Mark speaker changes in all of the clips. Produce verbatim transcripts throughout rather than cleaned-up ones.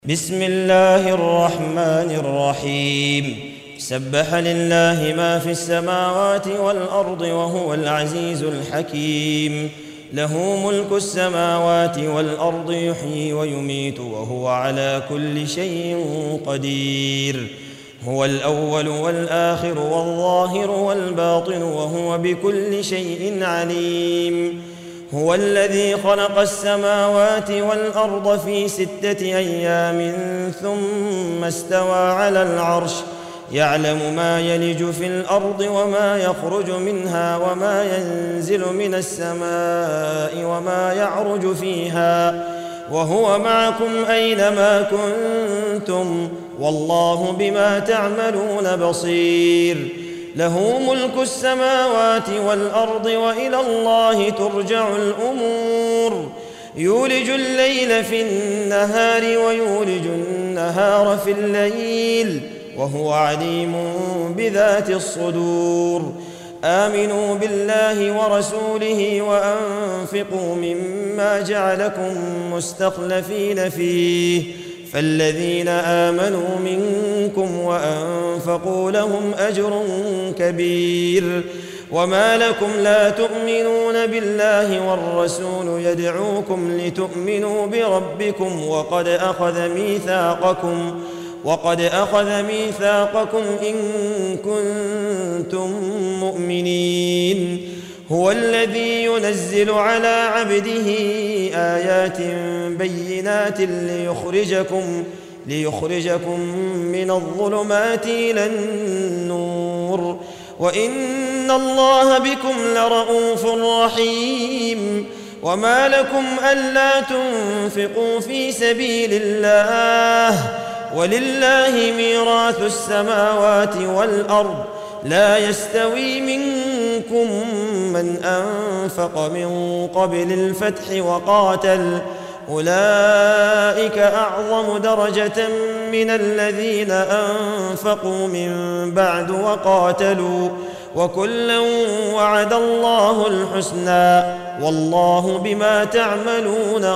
Speaker 1: بسم الله الرحمن الرحيم سبح لله ما في السماوات والأرض وهو العزيز الحكيم له ملك السماوات والأرض يحيي ويميت وهو على كل شيء قدير هو الأول والآخر والظاهر والباطن وهو بكل شيء عليم هو الذي خلق السماوات والأرض في ستة أيام ثم استوى على العرش يعلم ما يلج في الأرض وما يخرج منها وما ينزل من السماء وما يعرج فيها وهو معكم أينما كنتم والله بما تعملون بصير له ملك السماوات والأرض وإلى الله ترجع الأمور يولج الليل في النهار ويولج النهار في الليل وهو عليم بذات الصدور آمنوا بالله ورسوله وأنفقوا مما جعلكم مستخلفين فيه فالذين آمنوا منكم وأنفقوا لهم أجر كبير وما لكم لا تؤمنون بالله والرسول يدعوكم لتؤمنوا بربكم وقد أخذ ميثاقكم وقد أخذ ميثاقكم إن كنتم مؤمنين هو الذي ينزل على عبده آيات بينات ليخرجكم ليخرجكم من الظلمات إلى النور وإن الله بكم لرءوف رحيم وما لكم ألا تنفقوا في سبيل الله ولله ميراث السماوات والأرض لا يستوي منكم من أنفق من قبل الفتح وقاتل أولئك أعظم درجة من الذين أنفقوا من بعد وقاتلوا وكلا وعد الله الحسنى والله بما تعملون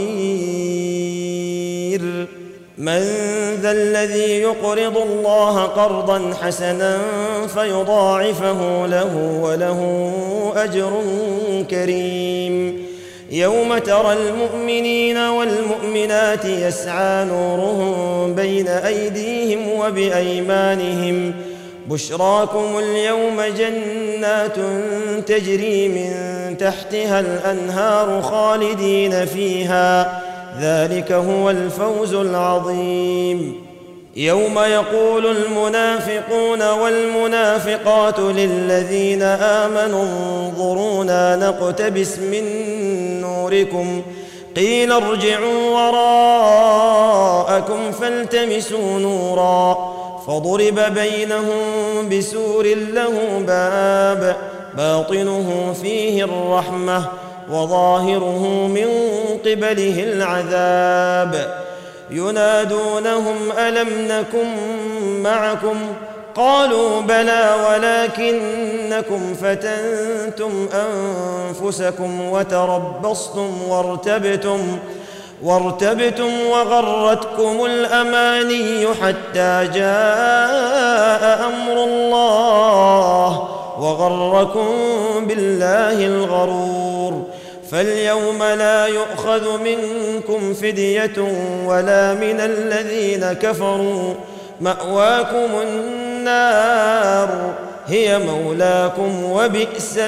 Speaker 1: خبير من ذا الذي يقرض الله قرضا حسنا فيضاعفه له وله أجر كريم يوم ترى المؤمنين والمؤمنات يسعى نورهم بين أيديهم وبأيمانهم بشراكم اليوم جنات تجري من تحتها الأنهار خالدين فيها ذلك هو الفوز العظيم يوم يقول المنافقون والمنافقات للذين آمنوا انظرونا نقتبس من نوركم قيل ارجعوا وراءكم فالتمسوا نورا فضرب بينهم بسور له باب باطنه فيه الرحمة وظاهره من قبله العذاب ينادونهم ألم نكن معكم قالوا بلى ولكنكم فتنتم أنفسكم وتربصتم وارتبتم وارتبتم وغرتكم الأماني حتى جاء أمر الله وغركم بالله الغرور فاليوم لا يؤخذ منكم فدية ولا من الذين كفروا مأواكم النار هي مولاكم وبئس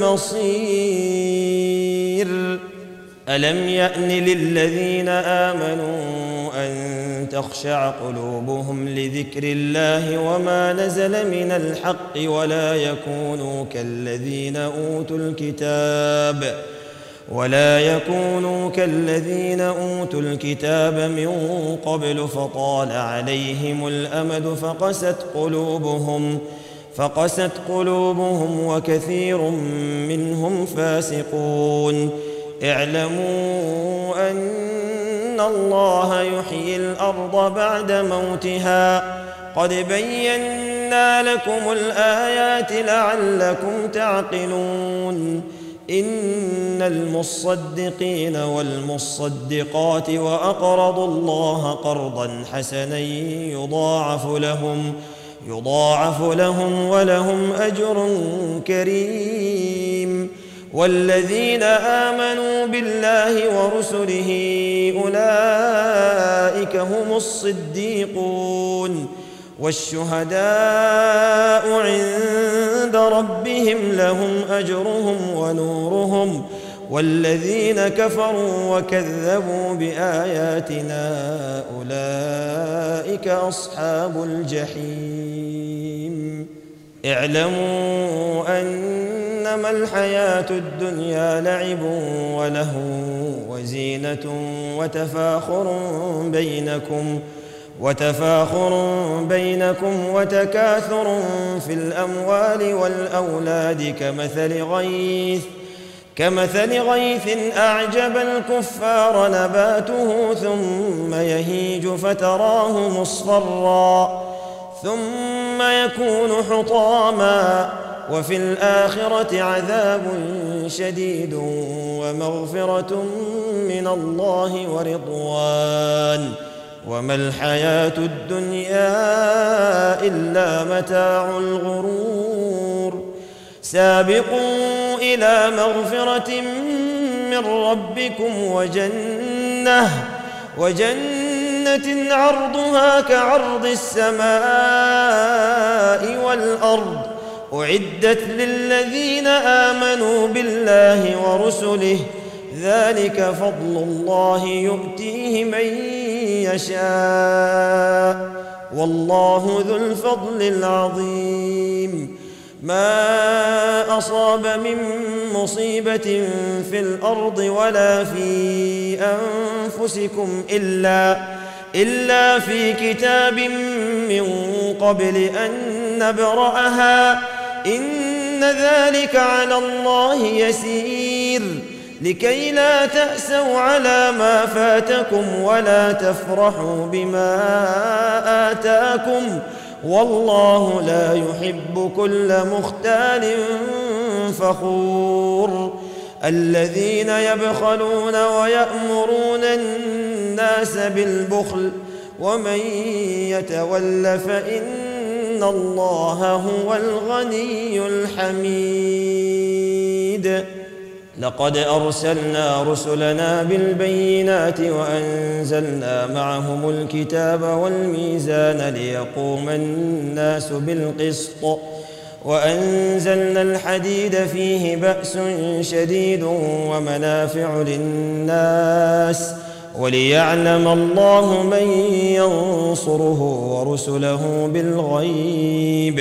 Speaker 1: المصير ألم يأن للذين آمنوا أن تخشع قلوبهم لذكر الله وما نزل من الحق ولا يكونوا كالذين أوتوا الكتاب ولا يكونوا كالذين أوتوا الكتاب من قبل فطال عليهم الأمد فقست قلوبهم فقست قلوبهم وكثير منهم فاسقون اعلموا أن الله يحيي الأرض بعد موتها قد بينا لكم الآيات لعلكم تعقلون إن المصدقين والمصدقات وأقرضوا الله قرضا حسنا يضاعف لهم يضاعف لهم ولهم أجر كريم. والذين آمنوا بالله ورسله أولئك هم الصديقون والشهداء عند ربهم لهم أجرهم ونورهم. والذين كفروا وكذبوا بآياتنا أولئك أصحاب الجحيم. اعلموا أنما الحياة الدنيا لعب ولهو وزينة وتفاخر بينكم وتفاخر بينكم وتكاثر في الأموال والأولاد كمثل غيث كمثل غيث أعجب الكفار نباته ثم يهيج فتراه مصفرا ثم يكون حطاما وفي الآخرة عذاب شديد ومغفرة من الله ورضوان وما الحياة الدنيا إلا متاع الغرور. سابقوا إلى مغفرة من ربكم وجنة وجنة عرضها كعرض السماء والأرض أعدت للذين آمنوا بالله ورسله ذلك فضل الله يؤتيه من يشاء والله ذو الفضل العظيم. ما أصاب من مصيبة في الأرض ولا في أنفسكم إلا إلا في كتاب من قبل أن نبرأها إن ذلك على الله يسير. لكي لا تأسوا على ما فاتكم ولا تفرحوا بما آتاكم والله لا يحب كل مختال فخور. الذين يبخلون ويأمرون الناس بالبخل ومن يتول فإن الله هو الغني الحميد. لقد أرسلنا رسلنا بالبينات وأنزلنا معهم الكتاب والميزان ليقوم الناس بالقسط وأنزلنا الحديد فيه بأس شديد ومنافع للناس وليعلم الله من ينصره ورسله بالغيب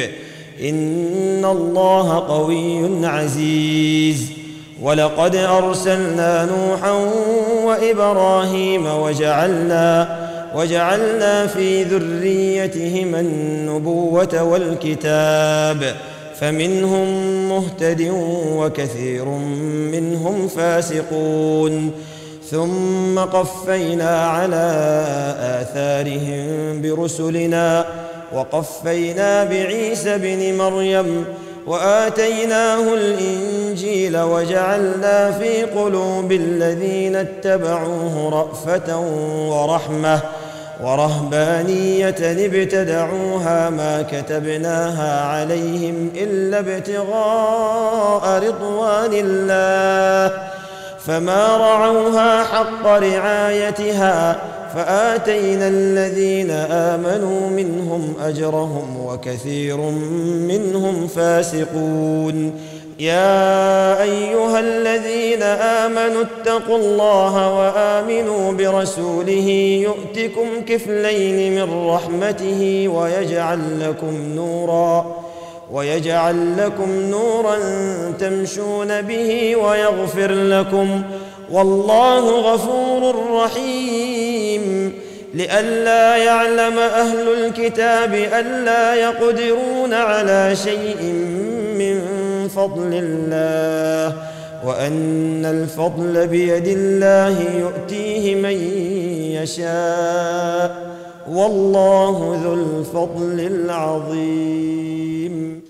Speaker 1: إن الله قوي عزيز. ولقد أرسلنا نوحا وإبراهيم وجعلنا وجعلنا في ذريتهما النبوة والكتاب فمنهم مهتد وكثير منهم فاسقون. ثم قفينا على آثارهم برسلنا وقفينا بعيسى ابن مريم وآتيناه الإنجيل وجعلنا في قلوب الذين اتبعوه رأفة ورحمة ورهبانية ابتدعوها ما كتبناها عليهم إلا ابتغاء رضوان الله فما رعوها حق رعايتها فآتينا الذين آمنوا منهم أجرهم وكثير منهم فاسقون. يا أيها الذين آمنوا اتقوا الله وآمنوا برسوله يؤتكم كفلين من رحمته ويجعل لكم نورا ويجعل لكم نورا تمشون به ويغفر لكم والله غفور رحيم. لئلا يعلم أهل الكتاب ألا يقدرون على شيء من فضل الله وأن الفضل بيد الله يؤتيه من يشاء والله ذو الفضل العظيم.